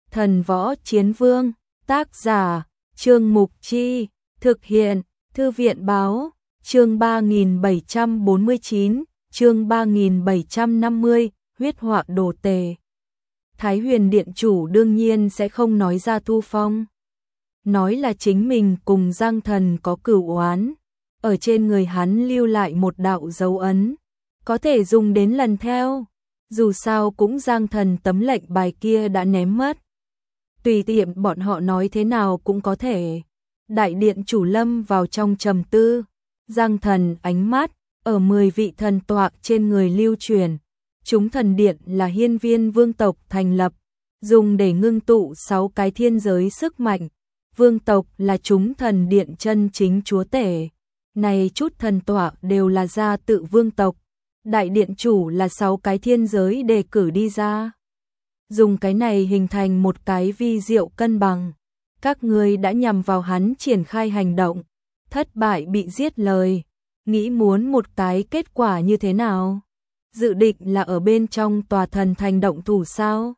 Thần Võ Chiến Vương, tác giả, Trương Mục Chi, thực hiện, Thư viện Báo, chương 3749, chương 3750, huyết họa đồ tề. Thái Huyền Điện Chủ đương nhiên sẽ không nói ra Thu Phong. Nói là chính mình cùng Giang Thần có cửu oán, ở trên người hắn lưu lại một đạo dấu ấn, có thể dùng đến lần theo. Dù sao cũng Giang Thần tấm lệnh bài kia đã ném mất. Tùy tiện bọn họ nói thế nào cũng có thể. Đại điện chủ lâm vào trong trầm tư. Giang Thần ánh mắt ở 10 vị thần tọa trên người lưu truyền. Chúng thần điện là hiên viên vương tộc thành lập, dùng để ngưng tụ 6 cái thiên giới sức mạnh. Vương tộc là chúng thần điện chân chính chúa tể. Này chút thần tọa đều là gia tự vương tộc. Đại điện chủ là 6 cái thiên giới đề cử đi ra. Dùng cái này hình thành một cái vi diệu cân bằng. Các ngươi đã nhằm vào hắn triển khai hành động, thất bại bị giết lời, nghĩ muốn một cái kết quả như thế nào? Dự định là ở bên trong tòa thần thành động thủ sao?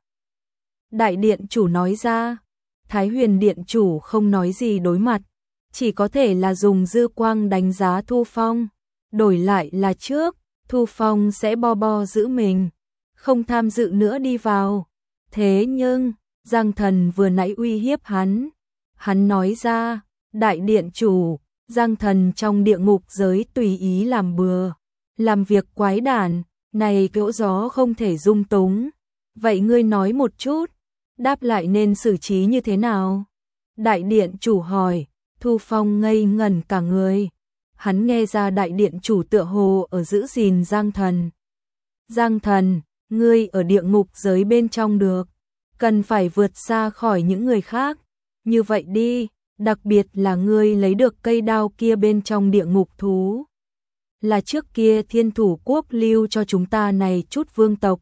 Đại điện chủ nói ra. Thái Huyền Điện Chủ không nói gì đối mặt, chỉ có thể là dùng dư quang đánh giá Thu Phong. Đổi lại là trước, Thu Phong sẽ bo giữ mình, không tham dự nữa đi vào. Thế nhưng, Giang Thần vừa nãy uy hiếp hắn. Hắn nói ra, Đại Điện Chủ, Giang Thần trong địa ngục giới tùy ý làm bừa, làm việc quái đản, này cỗ gió không thể dung túng. Vậy ngươi nói một chút, đáp lại nên xử trí như thế nào? Đại Điện Chủ hỏi. Thu Phong ngây ngẩn cả người. Hắn nghe ra Đại Điện Chủ tựa hồ ở giữ gìn Giang Thần. Giang Thần, ngươi ở địa ngục giới bên trong được, cần phải vượt xa khỏi những người khác. Như vậy đi, đặc biệt là ngươi lấy được cây đao kia bên trong địa ngục thú. Là trước kia Thiên Thủ Quốc lưu cho chúng ta này chút vương tộc.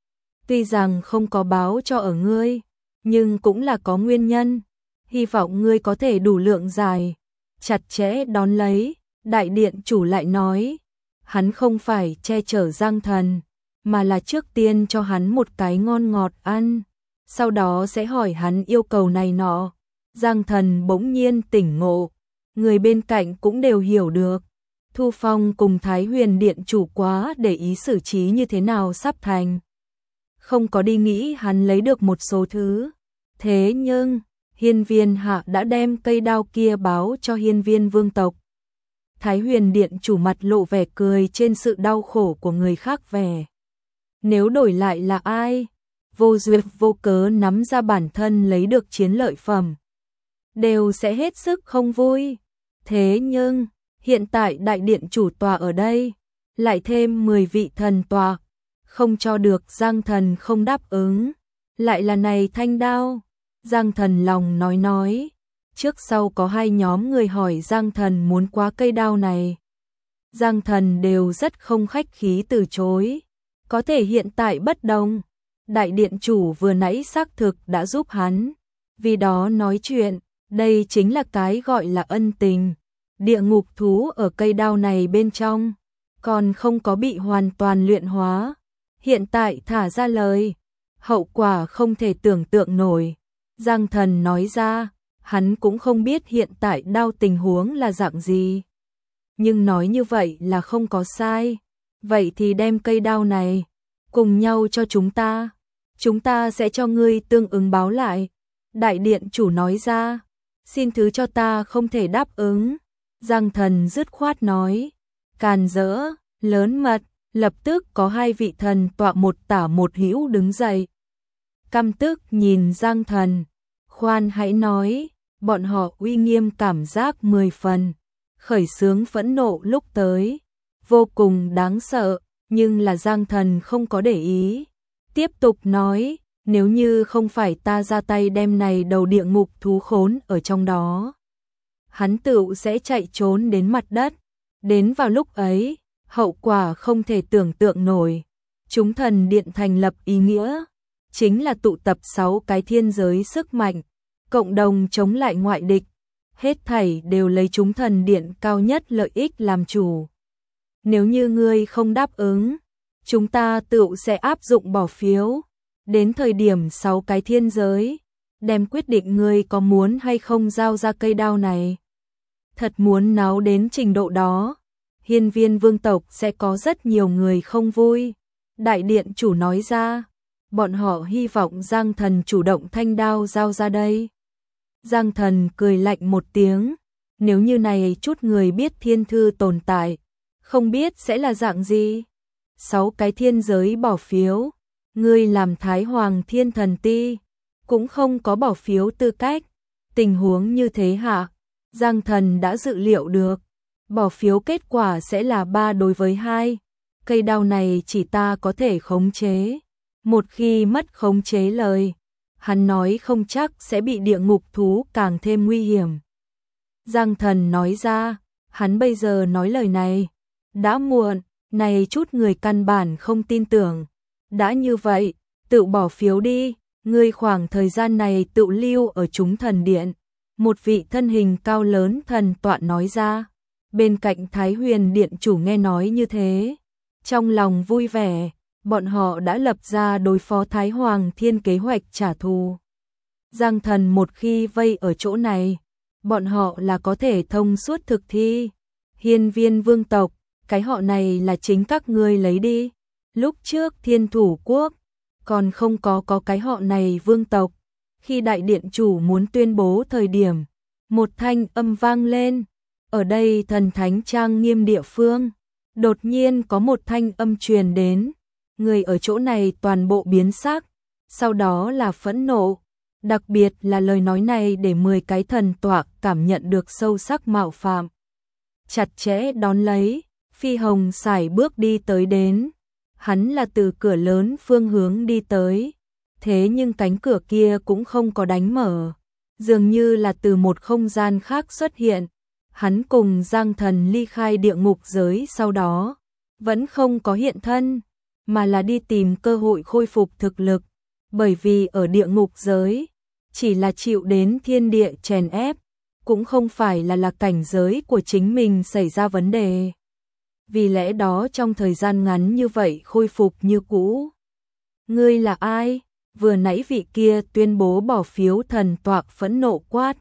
Tuy rằng không có báo cho ở ngươi, nhưng cũng là có nguyên nhân. Hy vọng ngươi có thể đủ lượng dài, chặt chẽ đón lấy. Đại Điện Chủ lại nói, hắn không phải che chở Giang Thần, mà là trước tiên cho hắn một cái ngon ngọt ăn, sau đó sẽ hỏi hắn yêu cầu này nọ. Giang Thần bỗng nhiên tỉnh ngộ, người bên cạnh cũng đều hiểu được. Thu Phong cùng Thái Huyền Điện Chủ quá để ý xử trí như thế nào sắp thành. Không có đi nghĩ hắn lấy được một số thứ. Thế nhưng, Hiên Viên Hạ đã đem cây đao kia báo cho Hiên Viên Vương tộc. Thái Huyền Điện Chủ mặt lộ vẻ cười trên sự đau khổ của người khác vẻ. Nếu đổi lại là ai, vô duyên vô cớ nắm ra bản thân lấy được chiến lợi phẩm, đều sẽ hết sức không vui. Thế nhưng, hiện tại Đại Điện Chủ tòa ở đây, lại thêm 10 vị thần tòa, không cho được. Giang Thần không đáp ứng, lại là này thanh đao. Giang Thần lòng nói, trước sau có 2 nhóm người hỏi Giang Thần muốn quá cây đao này. Giang Thần đều rất không khách khí từ chối. Có thể hiện tại bất đồng, Đại Điện Chủ vừa nãy xác thực đã giúp hắn, vì đó nói chuyện, đây chính là cái gọi là ân tình. Địa ngục thú ở cây đao này bên trong, còn không có bị hoàn toàn luyện hóa. Hiện tại thả ra lời, hậu quả không thể tưởng tượng nổi. Giang Thần nói ra, hắn cũng không biết hiện tại đao tình huống là dạng gì. Nhưng nói như vậy là không có sai. Vậy thì đem cây đao này, cùng nhau cho chúng ta sẽ cho ngươi tương ứng báo lại. Đại Điện Chủ nói ra, xin thứ cho ta không thể đáp ứng. Giang Thần dứt khoát nói, càn rỡ, lớn mật. Lập tức có 2 vị thần tọa một tả một hữu đứng dậy. Căm tức nhìn Giang Thần, khoan hãy nói, bọn họ uy nghiêm cảm giác 10 phần, khởi xướng phẫn nộ lúc tới, vô cùng đáng sợ, nhưng là Giang Thần không có để ý. Tiếp tục nói, nếu như không phải ta ra tay đem này đầu địa ngục thú khốn ở trong đó, hắn tựu sẽ chạy trốn đến mặt đất. Đến vào lúc ấy, hậu quả không thể tưởng tượng nổi. Chúng thần điện thành lập ý nghĩa, chính là tụ tập 6 cái thiên giới sức mạnh, cộng đồng chống lại ngoại địch. Hết thảy đều lấy chúng thần điện cao nhất lợi ích làm chủ. Nếu như ngươi không đáp ứng, chúng ta tựu sẽ áp dụng bỏ phiếu. Đến thời điểm 6 cái thiên giới, đem quyết định ngươi có muốn hay không giao ra cây đao này. Thật muốn náo đến trình độ đó, Hiên Viên vương tộc sẽ có rất nhiều người không vui. Đại điện chủ nói ra, bọn họ hy vọng Giang Thần chủ động thanh đao giao ra đây. Giang Thần cười lạnh một tiếng, nếu như này chút người biết thiên thư tồn tại, không biết sẽ là dạng gì. 6 cái thiên giới bỏ phiếu, ngươi làm Thái Hoàng Thiên Thần Ti, cũng không có bỏ phiếu tư cách. Tình huống như thế hạ, Giang Thần đã dự liệu được, bỏ phiếu kết quả sẽ là 3 đối với 2. Cây đao này chỉ ta có thể khống chế. Một khi mất khống chế lời, hắn nói không chắc sẽ bị địa ngục thú càng thêm nguy hiểm. Giang Thần nói ra, hắn bây giờ nói lời này, đã muộn, này chút người căn bản không tin tưởng. Đã như vậy, tự bỏ phiếu đi, ngươi khoảng thời gian này tự lưu ở chúng thần điện. Một vị thân hình cao lớn thần tọa nói ra, bên cạnh Thái Huyền điện chủ nghe nói như thế. Trong lòng vui vẻ, bọn họ đã lập ra đối phó Thái Hoàng Thiên kế hoạch trả thù. Giang Thần một khi vây ở chỗ này, bọn họ là có thể thông suốt thực thi. Hiên Viên vương tộc, cái họ này là chính các ngươi lấy đi. Lúc trước Thiên Thủ Quốc, còn không có cái họ này vương tộc. Khi đại điện chủ muốn tuyên bố thời điểm, một thanh âm vang lên. Ở đây thần thánh trang nghiêm địa phương, đột nhiên có một thanh âm truyền đến. Người ở chỗ này toàn bộ biến sắc, sau đó là phẫn nộ. Đặc biệt là lời nói này để 10 cái thần tọa cảm nhận được sâu sắc mạo phạm. Chặt chẽ đón lấy, Phi Hồng sải bước đi tới đến. Hắn là từ cửa lớn phương hướng đi tới. Thế nhưng cánh cửa kia cũng không có đánh mở. Dường như là từ một không gian khác xuất hiện. Hắn cùng Giang Thần ly khai địa ngục giới sau đó, vẫn không có hiện thân, mà là đi tìm cơ hội khôi phục thực lực. Bởi vì ở địa ngục giới, chỉ là chịu đến thiên địa chèn ép, cũng không phải là cảnh giới của chính mình xảy ra vấn đề. Vì lẽ đó trong thời gian ngắn như vậy khôi phục như cũ. Ngươi là ai? Vừa nãy vị kia tuyên bố bỏ phiếu thần tọa phẫn nộ quát.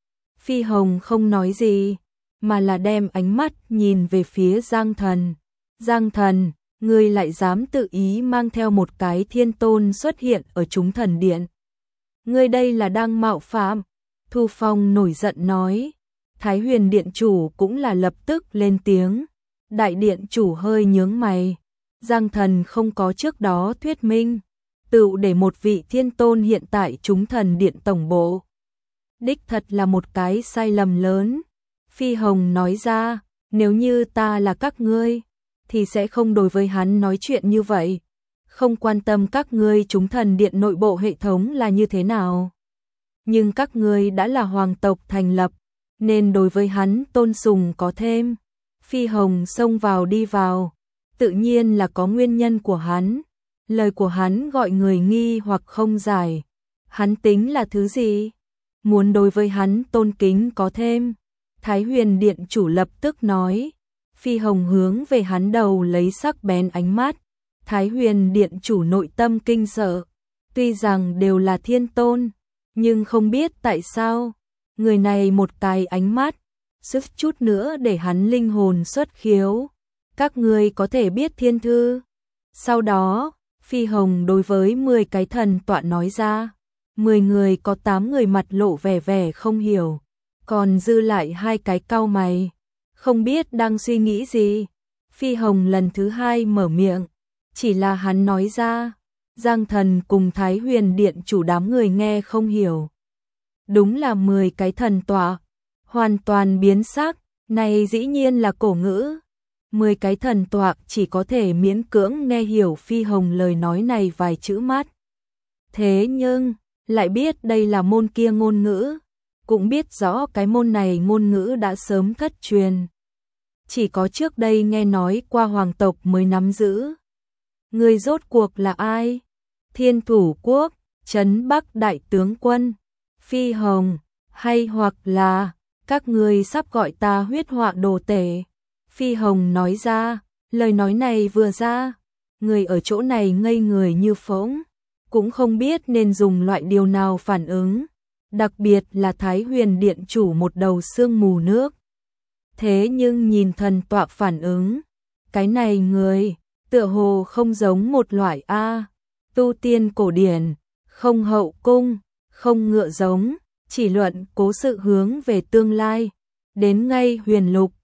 Phi Hồng không nói gì, mà là đem ánh mắt nhìn về phía Giang Thần. Giang Thần, ngươi lại dám tự ý mang theo một cái thiên tôn xuất hiện ở chúng thần điện. Ngươi đây là đang mạo phạm. Thu Phong nổi giận nói. Thái Huyền điện chủ cũng là lập tức lên tiếng. Đại điện chủ hơi nhướng mày. Giang Thần không có trước đó thuyết minh, tự để một vị thiên tôn hiện tại chúng thần điện tổng bộ. Đích thật là một cái sai lầm lớn. Phi Hồng nói ra, nếu như ta là các ngươi, thì sẽ không đối với hắn nói chuyện như vậy. Không quan tâm các ngươi chúng thần điện nội bộ hệ thống là như thế nào. Nhưng các ngươi đã là hoàng tộc thành lập, nên đối với hắn tôn sùng có thêm. Phi Hồng xông vào đi vào, tự nhiên là có nguyên nhân của hắn. Lời của hắn gọi người nghi hoặc không giải. Hắn tính là thứ gì? Muốn đối với hắn tôn kính có thêm. Thái Huyền điện chủ lập tức nói. Phi Hồng hướng về hắn đầu lấy sắc bén ánh mắt. Thái Huyền điện chủ nội tâm kinh sợ. Tuy rằng đều là thiên tôn, nhưng không biết tại sao, người này một cái ánh mắt, sức chút nữa để hắn linh hồn xuất khiếu. Các ngươi có thể biết thiên thư. Sau đó, Phi Hồng đối với 10 cái thần tọa nói ra. 10 người có 8 người mặt lộ vẻ không hiểu. Còn dư lại 2 cái cau mày, không biết đang suy nghĩ gì. Phi Hồng lần thứ 2 mở miệng, chỉ là hắn nói ra. Giang Thần cùng Thái Huyền điện chủ đám người nghe không hiểu. Đúng là 10 cái thần tọa, hoàn toàn biến sắc, này dĩ nhiên là cổ ngữ. 10 cái thần tọa chỉ có thể miễn cưỡng nghe hiểu Phi Hồng lời nói này vài chữ mắt. Thế nhưng, lại biết đây là môn kia ngôn ngữ, cũng biết rõ cái môn này ngôn ngữ đã sớm thất truyền. Chỉ có trước đây nghe nói qua hoàng tộc mới nắm giữ. Người rốt cuộc là ai? Thiên Thủ Quốc, Trấn Bắc đại tướng quân, Phi Hồng, hay hoặc là các ngươi sắp gọi ta huyết họa đồ tể. Phi Hồng nói ra, lời nói này vừa ra, người ở chỗ này ngây người như phỗng. cũng không biết nên dùng loại điều nào phản ứng, đặc biệt là Thái Huyền Điện Chủ một đầu sương mù nước. Thế nhưng nhìn thần tọa phản ứng, cái này người, tựa hồ không giống một loại tu tiên cổ điển, không hậu cung, không ngựa giống, chỉ luận cố sự hướng về tương lai, đến ngay huyền lục,